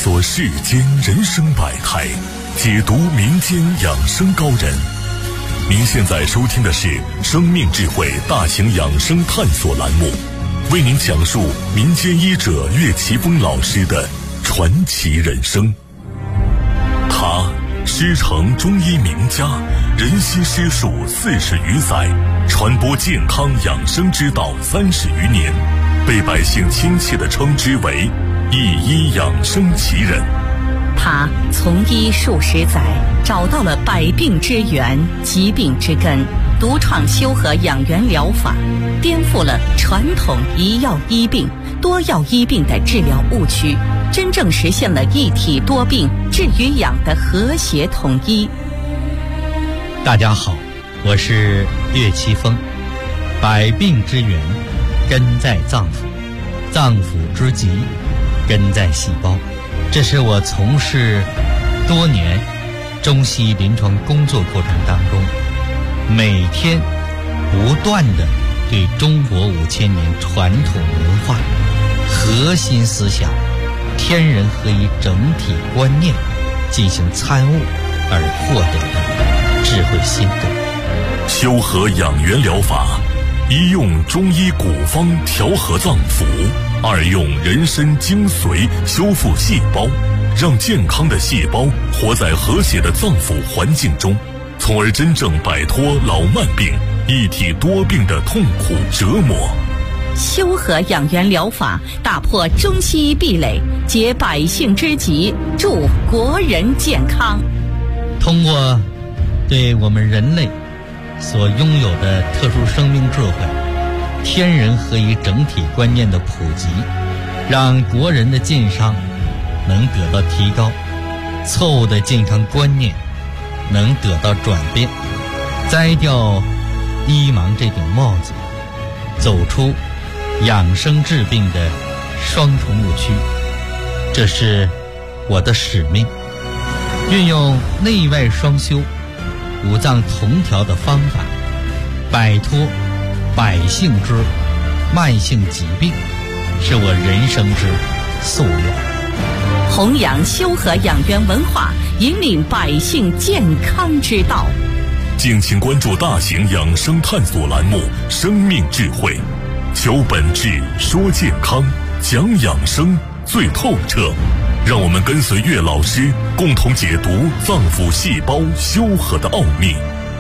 索世间人生百态，解读民间养生高人。您现在收听的是生命智慧大型养生探索栏目，为您讲述民间医者岳奇峰老师的传奇人生。他师承中医名家，人心师术40余载，传播健康养生之道30余年，被百姓亲切地称之为一医养生奇人。 他从医数十载，找到了百病之源、疾病之根，独创修和养元疗法，颠覆了传统一药医病、多药医病的治疗误区，真正实现了一体多病治与养的和谐统一。 大家好，我是岳奇峰。百病之源根在脏腑，脏腑之疾根在细胞。这是我从事多年中西医临床工作过程当中，每天不断地对中国5000年传统文化核心思想天人合一整体观念进行参悟而获得的智慧心得。 修和养元疗法，一用中医古方调和脏腑，二用人参精髓修复细胞，让健康的细胞活在和谐的脏腑环境中，从而真正摆脱老慢病、一体多病的痛苦折磨。 修和养元疗法打破中西医壁垒，解百姓之急，助国人健康。 通过对我们人类所拥有的特殊生命智慧、天人合一整体观念的普及，让国人的健康能得到提高，错误的健康观念能得到转变，摘掉医盲这顶帽子，走出养生治病的双重误区。这是我的使命，运用内外双修、五脏同调的方法，摆脱百姓之慢性疾病，是我人生之夙愿。 弘扬修和养元文化，引领百姓健康之道。 敬请关注大型养生探索栏目《生命智慧》，求本质，说健康，讲养生最透彻。让我们跟随岳老师，共同解读脏腑细胞修和的奥秘。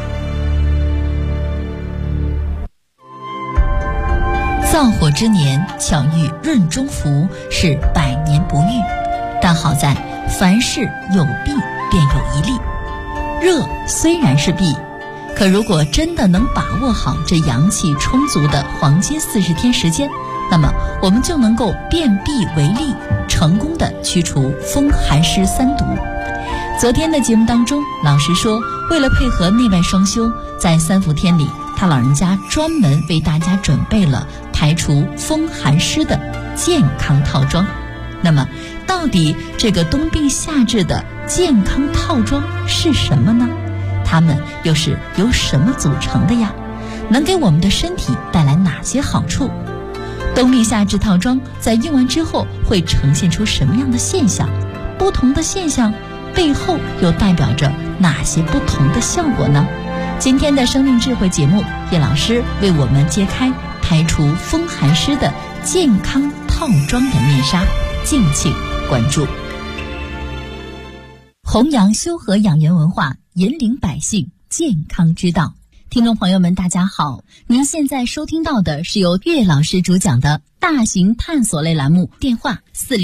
燥火之年，巧遇润中福，是百年不遇。但好在凡事有弊便有一利，热虽然是弊，可如果真的能把握好这阳气充足的黄金40天时间，那么我们就能够变弊为利，成功的驱除风寒湿3毒。昨天的节目当中，老师说为了配合内外双修，在3伏天里他老人家专门为大家准备了排除风寒湿的健康套装。那么到底这个冬病夏治的健康套装是什么呢？它们又是由什么组成的呀？能给我们的身体带来哪些好处？冬病夏治套装在用完之后会呈现出什么样的现象？不同的现象背后又代表着哪些不同的效果呢？今天的生命智慧节目，叶老师为我们揭开排除风寒湿的健康套装的面纱，敬请关注。弘扬修和养元文化，引领百姓健康之道。听众朋友们大家好，您现在收听到的是由岳老师主讲的大型探索类栏目，电话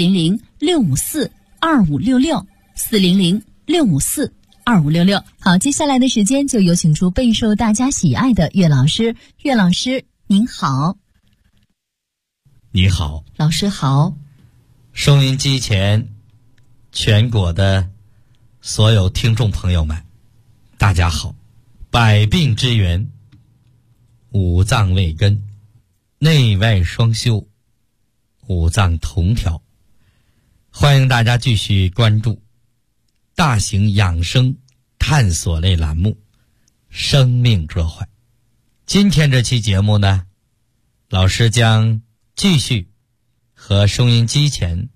400-654-2566 400-654-2566。好，接下来的时间就有请出备受大家喜爱的岳老师。岳老师您好。 你好， 老师好。 收音机前全国的所有听众朋友们大家好。百病之源，五脏未根，内外双修，五脏同调。欢迎大家继续关注大型养生探索类栏目《生命智慧》。今天这期节目呢，老师将继续和收音机前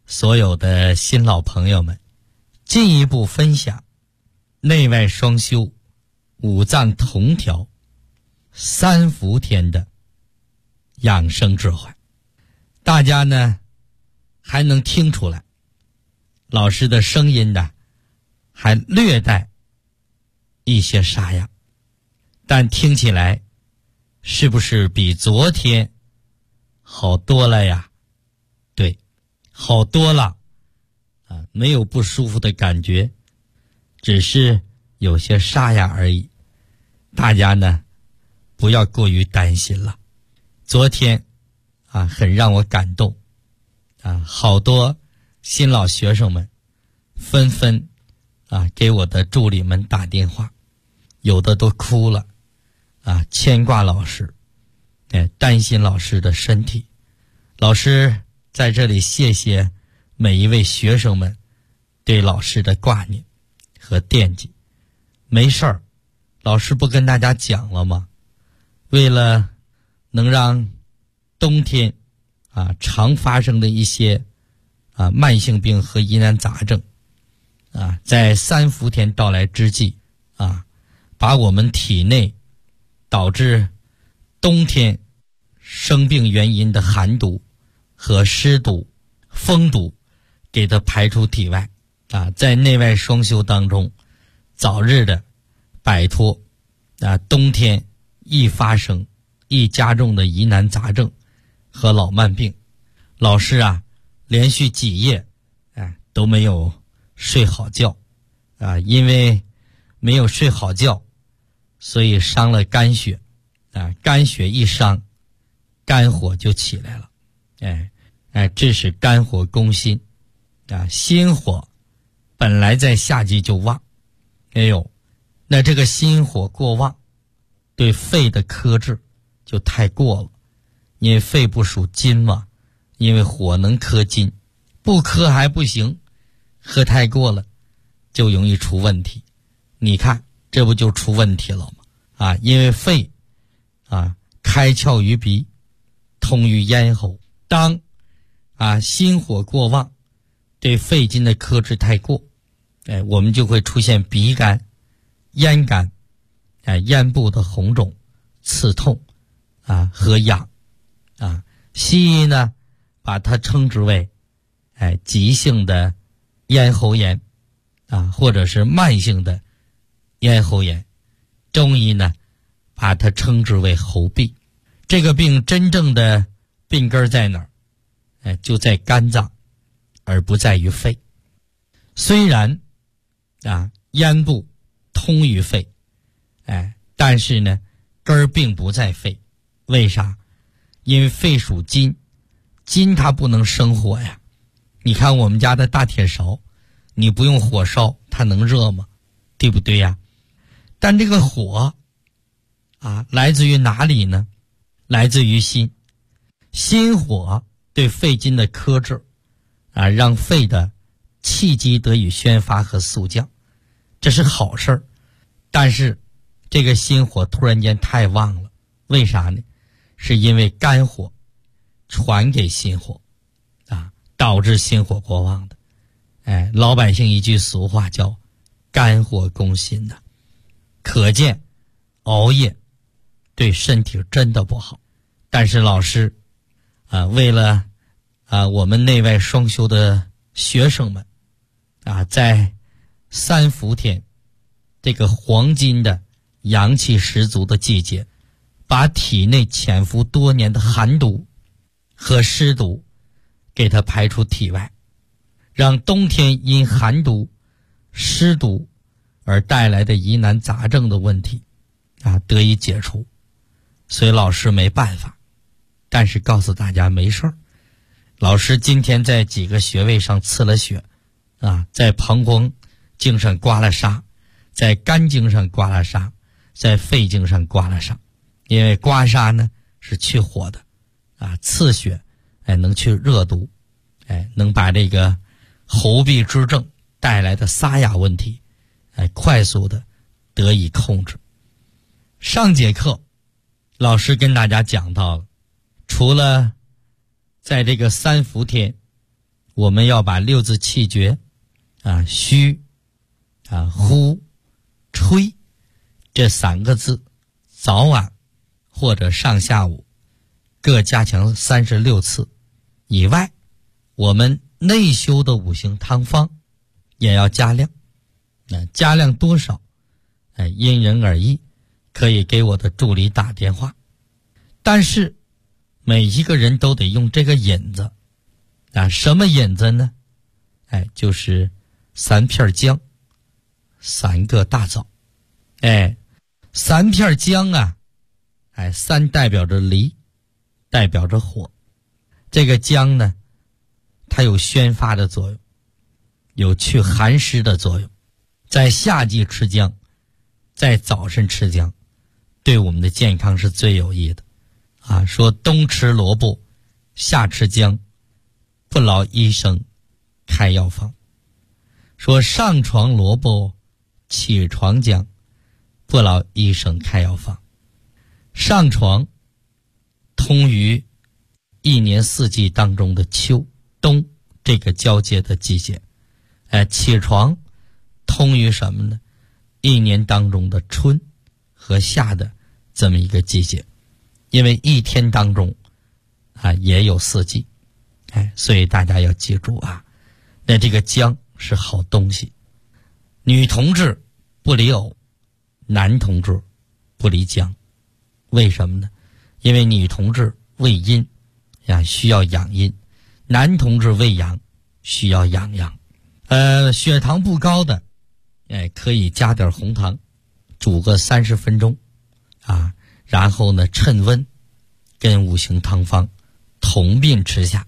所有的新老朋友们进一步分享内外双修、五脏同调、三伏天的养生智慧。大家呢还能听出来，老师的声音呢还略带一些沙哑，但听起来是不是比昨天好多了呀？对，好多了啊，没有不舒服的感觉，只是有些沙哑而已。大家呢不要过于担心了。昨天啊很让我感动啊，好多新老学生们纷纷啊给我的助理们打电话，有的都哭了啊，牵挂老师，担心老师的身体。老师在这里谢谢每一位学生们对老师的挂念和惦记。没事儿，老师不跟大家讲了吗？为了能让冬天啊常发生的一些啊慢性病和疑难杂症啊，在三伏天到来之际啊，把我们体内导致冬天生病原因的寒毒和湿毒、风毒给它排出体外啊，在内外双修当中早日的摆脱啊冬天易发生易加重的疑难杂症和老慢病。老师啊连续几夜都没有睡好觉啊，因为没有睡好觉，所以伤了肝血啊，肝血一伤，肝火就起来了。这是肝火攻心啊，心火本来在夏季就旺，那这个心火过旺，对肺的克制就太过了。因为肺不属金嘛，因为火能克金，不克还不行，喝太过了就容易出问题。你看这不就出问题了吗？啊，因为肺啊开窍于鼻，通于咽喉，当啊心火过旺，对肺经的克制太过，我们就会出现鼻干、咽干，咽部的红肿、刺痛啊和痒啊。西医呢把它称之为急性的咽喉炎啊，或者是慢性的咽喉炎。中医呢把它称之为喉痹。这个病真正的病根在哪儿？就在肝脏，而不在于肺。虽然啊咽部通于肺，但是呢根儿并不在肺。为啥？因为肺属金，金它不能生火呀。你看我们家的大铁勺，你不用火烧它能热吗？对不对呀？但这个火啊来自于哪里呢？来自于心。心火对肺经的克制啊，让肺的气机得以宣发和肃降，这是好事儿。但是这个心火突然间太旺了，为啥呢？是因为肝火传给心火啊，导致心火过旺的。老百姓一句俗话叫肝火攻心的。可见熬夜对身体真的不好。但是老师为了我们内外双修的学生们在三伏天这个黄金的阳气十足的季节，把体内潜伏多年的寒毒和湿毒给它排出体外，让冬天因寒毒、湿毒而带来的疑难杂症的问题得以解除。所以老师没办法，但是告诉大家没事儿。老师今天在几个穴位上刺了血在膀胱经上刮了痧，在肝经上刮了痧，在肺经上刮了痧。因为刮痧呢是去火的刺血能去热毒，能把这个喉痹之症带来的沙哑问题快速的得以控制。上节课老师跟大家讲到了，除了在这个三伏天我们要把六字气诀虚呼吹这3个字早晚或者上下午各加强36次以外，我们内修的五行汤方也要加量。加量多少因人而异，可以给我的助理打电话。但是每一个人都得用这个引子什么引子呢？就是3片姜，3个大枣。3片姜3代表着离，代表着火。这个姜呢，它有宣发的作用，有去寒湿的作用。在夏季吃姜，在早晨吃姜，对我们的健康是最有益的说冬吃萝卜，夏吃姜，不劳医生开药方。说上床萝卜，起床姜，不劳医生开药方。上床通于一年4季当中的秋冬这个交接的季节，起床通于什么呢？一年当中的春和夏的这么一个季节。因为一天当中也有4季，所以大家要记住那这个姜是好东西。女同志不离藕，男同志不离姜。为什么呢？因为女同志为阴需要养阴，男同志为阳需要养阳。血糖不高的可以加点红糖，煮个30分钟然后呢趁温跟五行汤方同并吃下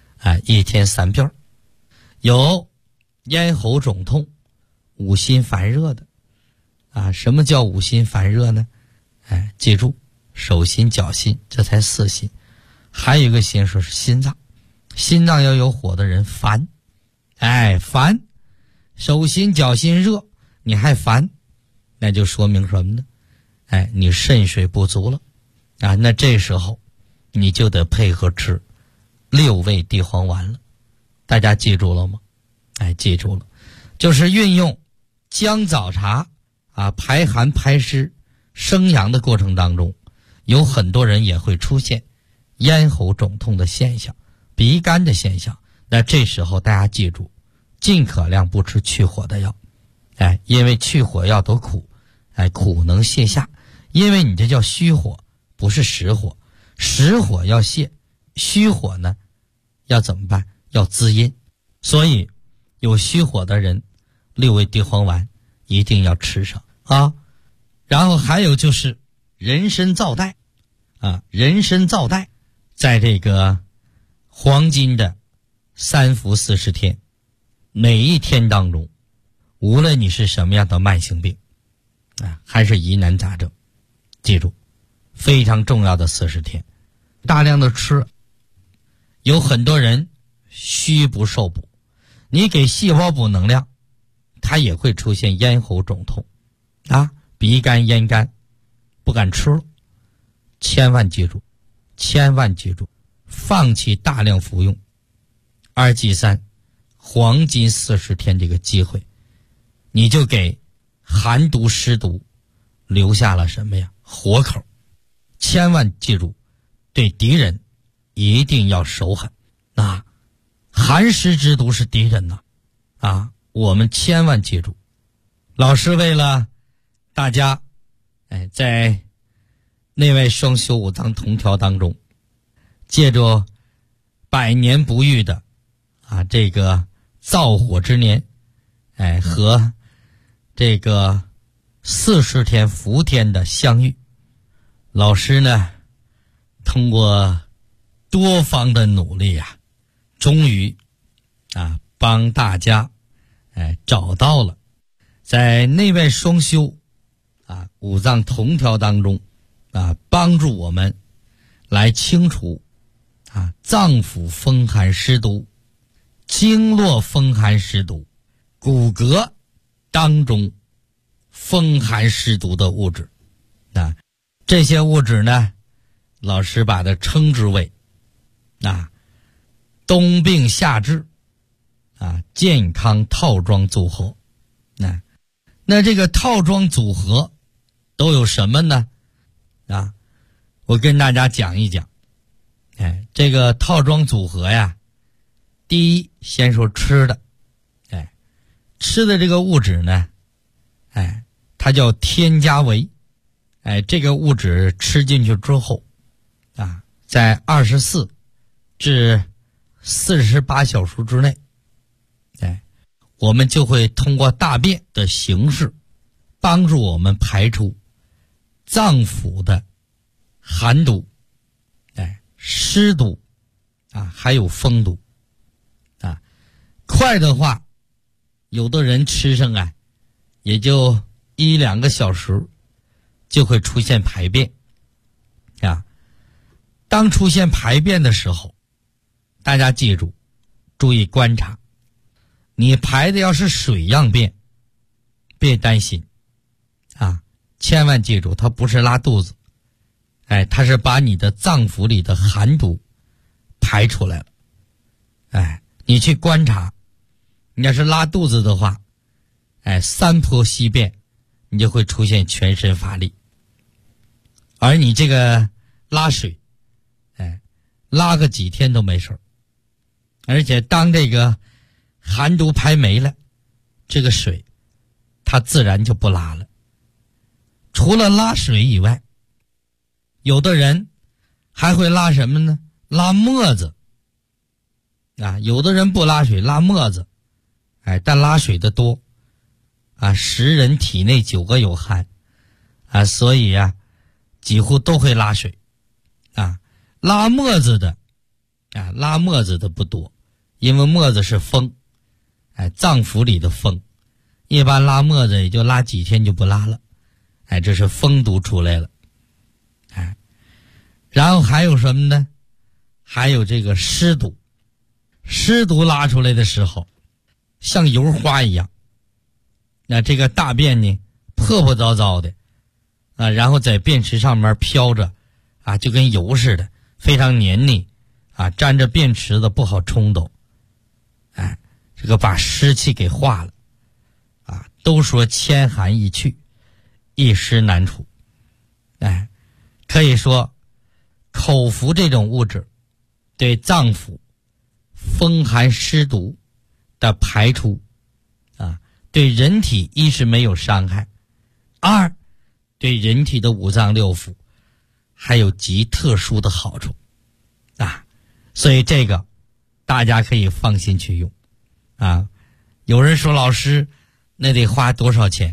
1天3片。有咽喉肿痛、五心烦热的什么叫五心烦热呢？记住，手心脚心这才4心。还有一个心是心脏，心脏要有火的人烦烦，手心脚心热你还烦，那就说明什么呢？你肾水不足了那这时候你就得配合吃6味地黄丸了。大家记住了吗？记住了，就是运用姜枣茶排寒排湿生阳的过程当中，有很多人也会出现咽喉肿痛的现象、鼻干的现象。那这时候大家记住，尽可量不吃去火的药因为去火药都苦苦能泻下。因为你这叫虚火，不是实火。实火要泻，虚火呢要怎么办？要滋阴。所以有虚火的人6味地黄丸一定要吃上然后还有就是人参皂带人参皂带在这个黄金的3伏40天，每一天当中，无论你是什么样的慢性病还是疑难杂症，记住非常重要的40天大量的吃。有很多人虚不受补，你给细胞补能量，它也会出现咽喉肿痛鼻干咽干，不敢吃了。千万记住，放弃大量服用2剂3黄金40天这个机会，你就给寒毒湿毒留下了什么呀？活口。千万记住，对敌人一定要手狠寒湿之毒是敌人我们千万记住。老师为了大家在内外双修五脏同调当中，借着百年不遇的这个燥火之年和这个40天伏天的相遇，老师呢通过多方的努力终于帮大家找到了在内外双修五脏同调当中帮助我们来清除脏腑风寒湿毒、经络风寒湿毒、骨骼当中风寒湿毒的物质这些物质呢，老师把它称之为冬病夏治健康套装组合。那这个套装组合都有什么呢？我跟大家讲一讲。这个套装组合呀，第一先说吃的。吃的这个物质呢，它叫添加维。这个物质吃进去之后在24至48小时之内，我们就会通过大便的形式帮助我们排出脏腑的寒毒、湿毒还有风毒。快的话，有的人吃上也就1-2个小时就会出现排便。当出现排便的时候，大家记住，注意观察。你排的要是水样便，别担心千万记住，它不是拉肚子，它是把你的脏腑里的寒毒排出来了。你去观察，你要是拉肚子的话，3波稀便，你就会出现全身乏力。而你这个拉水拉个几天都没事，而且当这个寒毒排没了，这个水它自然就不拉了。除了拉水以外，有的人还会拉什么呢？拉沫子。有的人不拉水，拉沫子。但拉水的多10人体内9个有汗所以几乎都会拉水。拉沫子的不多，因为沫子是风，脏腑里的风，一般拉沫子也就拉几天就不拉了，这是风毒出来了。然后还有什么呢？还有这个湿毒。湿毒拉出来的时候像油花一样，这个大便呢破破糟糟的然后在便池上面飘着就跟油似的，非常黏腻沾着便池子不好冲走。这个把湿气给化了都说千寒易去，一湿难除。可以说口服这种物质对脏腑风寒湿毒的排出对人体一是没有伤害，二对人体的五脏六腑还有极特殊的好处所以这个大家可以放心去用有人说老师那得花多少钱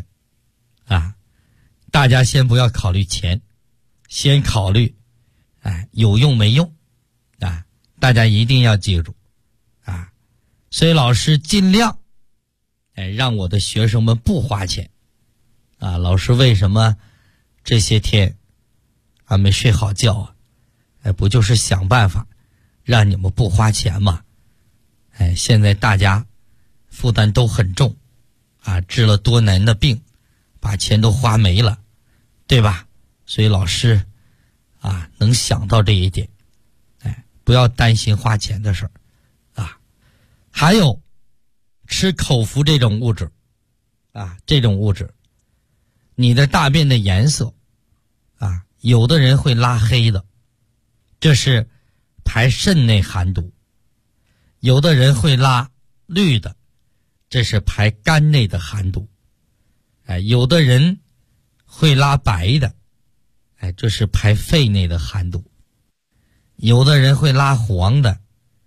大家先不要考虑钱，先考虑有用没用大家一定要记住所以老师尽量让我的学生们不花钱老师为什么这些天没睡好觉不就是想办法让你们不花钱吗？现在大家负担都很重治了多难的病，把钱都花没了，对吧？所以老师能想到这一点，不要担心花钱的事儿还有吃口服这种物质这种物质你的大便的颜色有的人会拉黑的，这是排肾内寒毒；有的人会拉绿的，这是排肝内的寒毒；有的人会拉白的，这是排肺内的寒毒；有的人会拉黄的，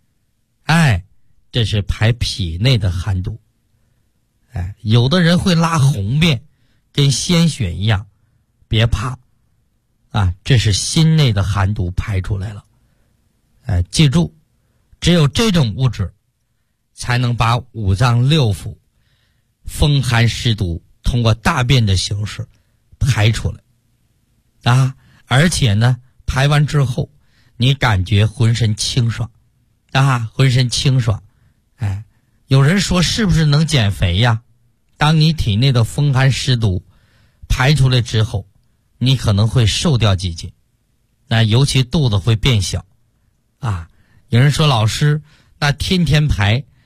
这是排脾内的寒毒；有的人会拉红便，跟鲜血一样，别怕这是心内的寒毒排出来了。记住，只有这种物质才能把五脏六腑风寒湿毒通过大便的形式排出来而且呢排完之后你感觉浑身清爽浑身清爽。有人说是不是能减肥呀？当你体内的风寒湿毒排出来之后，你可能会瘦掉几斤，尤其肚子会变小有人说老师那天天排，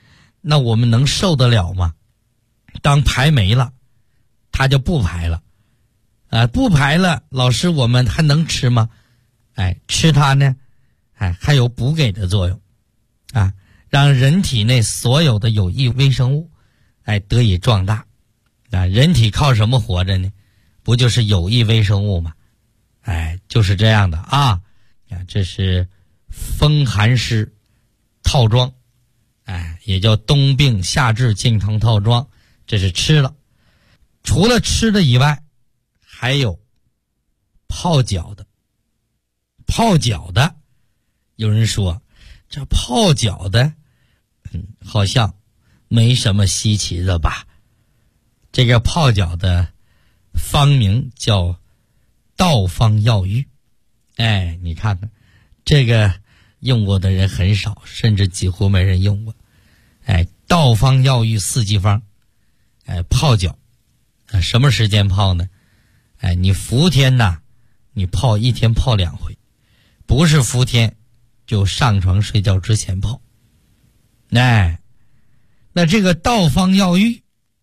那我们能受得了吗？当排没了，它就不排了，不排了，老师我们还能吃吗？吃它呢，还有补给的作用，让人体内所有的有益微生物，得以壮大。人体靠什么活着呢？不就是有益微生物吗？就是这样的啊。这是风寒湿套装，也叫冬病夏治健康套装，这是吃了。除了吃的以外，还有泡脚的。泡脚的，有人说这泡脚的好像没什么稀奇的吧。这个泡脚的方名叫道方药浴。你看看这个用过的人很少，甚至几乎没人用过。道方药浴四季方，泡脚，什么时间泡呢？你伏天呐，你泡一天泡2回，不是伏天就上床睡觉之前泡。那这个道方药浴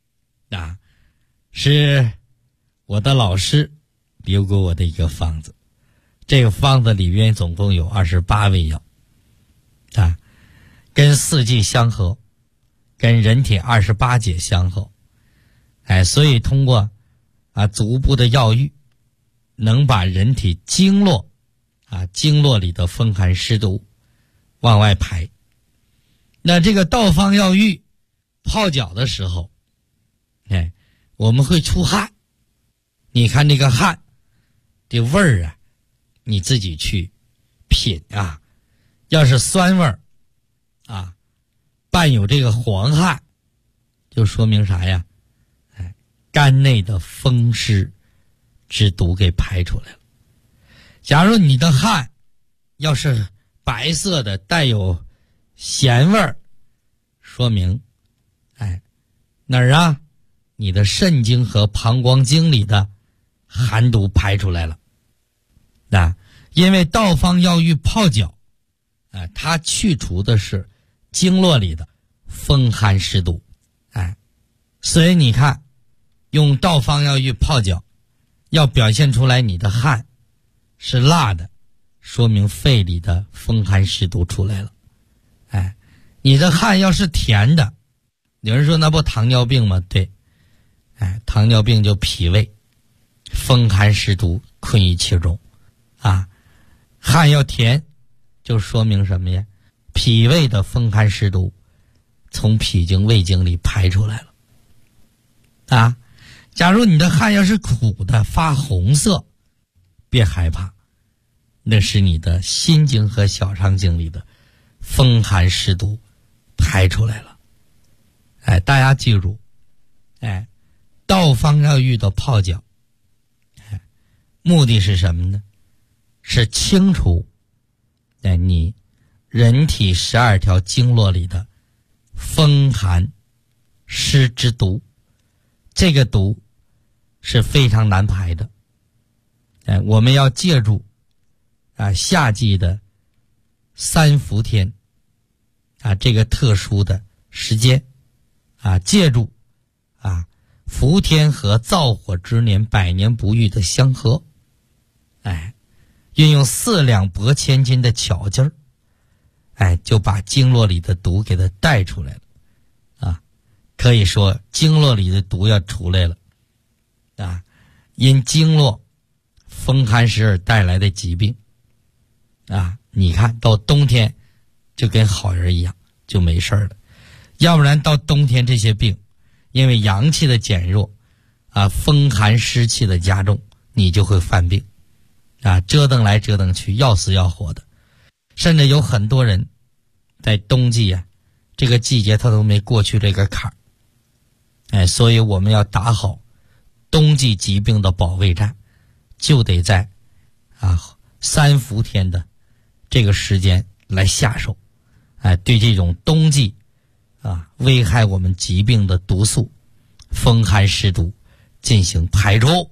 是我的老师留给我的一个方子。这个方子里边总共有28味药，跟四季相合，跟人体28节相合，所以通过足部的药浴，能把人体经络里的风寒湿毒往外排。那这个道方药浴泡脚的时候，我们会出汗。你看这个汗的味儿你自己去品要是酸味儿伴有这个黄汗，就说明啥呀？肝内的风湿之毒给排出来了。假如你的汗要是白色的，带有咸味儿，说明哪儿你的肾经和膀胱经里的寒毒排出来了。因为道方药浴泡脚，它去除的是经络里的风寒湿毒，所以你看，用道方药浴泡脚，要表现出来你的汗是辣的，说明肺里的风寒湿毒出来了。你的汗要是甜的，有人说那不糖尿病吗？对，糖尿病就脾胃风寒湿毒困于其中汗要甜，就说明什么呀？脾胃的风寒湿毒从脾经胃经里排出来了假如你的汗要是苦的发红色，别害怕，那是你的心经和小肠经里的风寒湿毒排出来了。大家记住，道方药浴的泡脚，目的是什么呢？是清除你人体12条经络里的风寒湿之毒。这个毒是非常难排的，我们要借助夏季的3伏天这个特殊的时间借助伏天和燥火之年百年不遇的相合，运用4两拨千斤的巧劲儿，就把经络里的毒给它带出来了可以说经络里的毒要出来了因经络风寒湿而带来的疾病你看到冬天就跟好人一样，就没事了。要不然到冬天这些病，因为阳气的减弱风寒湿气的加重，你就会犯病折腾来折腾去，要死要活的。甚至有很多人在冬季这个季节他都没过去这个坎儿所以我们要打好冬季疾病的保卫战，就得在3伏天的这个时间来下手对这种冬季危害我们疾病的毒素风寒湿毒进行排除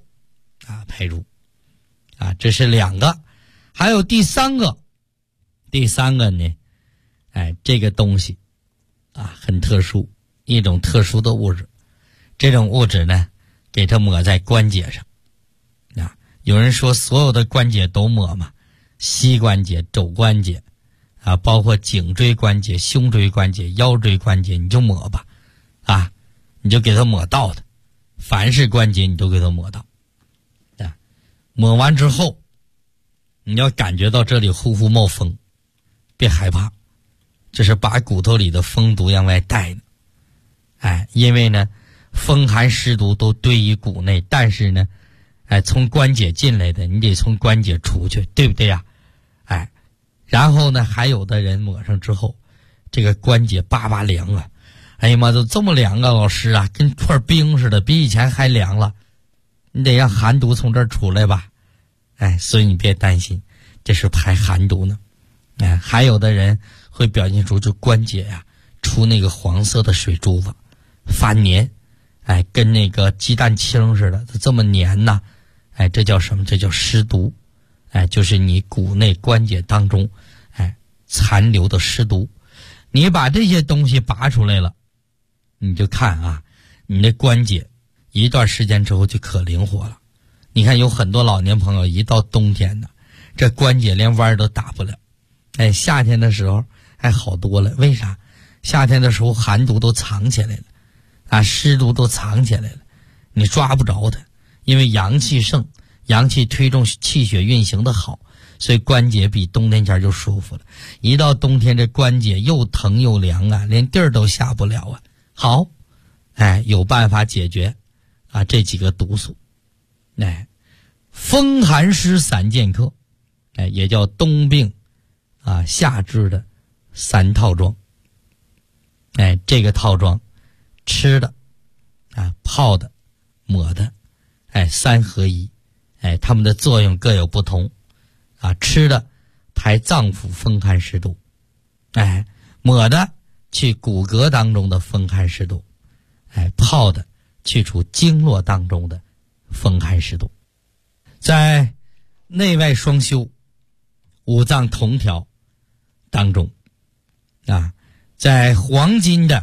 这是2个。还有第三个呢这个东西很特殊，一种特殊的物质。这种物质呢，给它抹在关节上。有人说所有的关节都抹嘛，膝关节、肘关节包括颈椎关节、胸椎关节、腰椎关节，你就抹吧，你就给它抹到的，凡是关节你都给它抹到。抹完之后，你要感觉到这里呼呼冒风，别害怕，这是把骨头里的风毒往外带呢。因为呢，风寒湿毒都堆于骨内，但是呢，从关节进来的，你得从关节出去，对不对呀？然后呢，还有的人抹上之后，这个关节叭叭凉啊！哎呀妈，都这么凉啊，老师啊，跟块冰似的，比以前还凉了。你得让寒毒从这儿出来吧？所以你别担心，这是排寒毒呢。还有的人会表现出就关节出那个黄色的水珠子，发黏，跟那个鸡蛋清似的，这么黏呐。这叫什么？这叫湿毒。就是你骨内关节当中残留的湿毒。你把这些东西拔出来了，你就看你的关节一段时间之后就可灵活了。你看有很多老年朋友一到冬天呢，这关节连弯都打不了。夏天的时候还好多了。为啥？夏天的时候寒毒都藏起来了湿毒都藏起来了，你抓不着它，因为阳气盛，阳气推动气血运行的好，所以关节比冬天前就舒服了。一到冬天，这关节又疼又凉连地儿都下不了好，有办法解决这几个毒素。风寒湿散健克，也叫冬病夏治的3套装。这个套装吃的泡的抹的3合一。它们的作用各有不同。吃的排脏腑风寒湿毒，抹的去骨骼当中的风寒湿毒，泡的去除经络当中的风寒湿毒。在内外双修、五脏同调当中在黄金的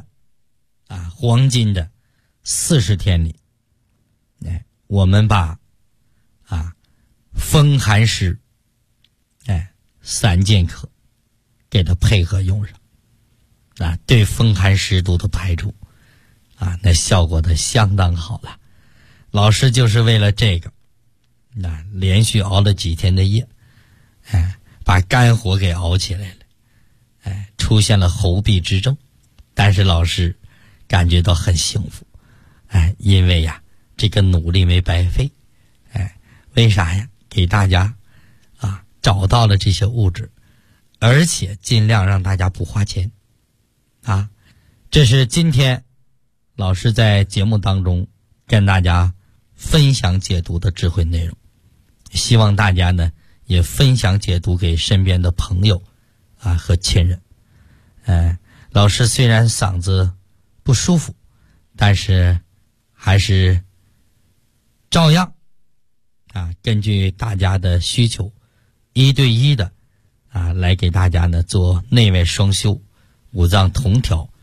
40天里，我们把风寒湿散健克给它配合用上对风寒湿毒的排除那效果的相当好了。老师就是为了这个连续熬了几天的夜把肝火给熬起来了出现了喉痹之症，但是老师感觉到很幸福因为这个努力没白费为啥呀？给大家找到了这些物质，而且尽量让大家不花钱这是今天老师在节目当中跟大家分享解读的智慧内容，希望大家呢也分享解读给身边的朋友和亲人。老师虽然嗓子不舒服，但是还是照样根据大家的需求，1对1的来给大家呢做内外双修、五脏同调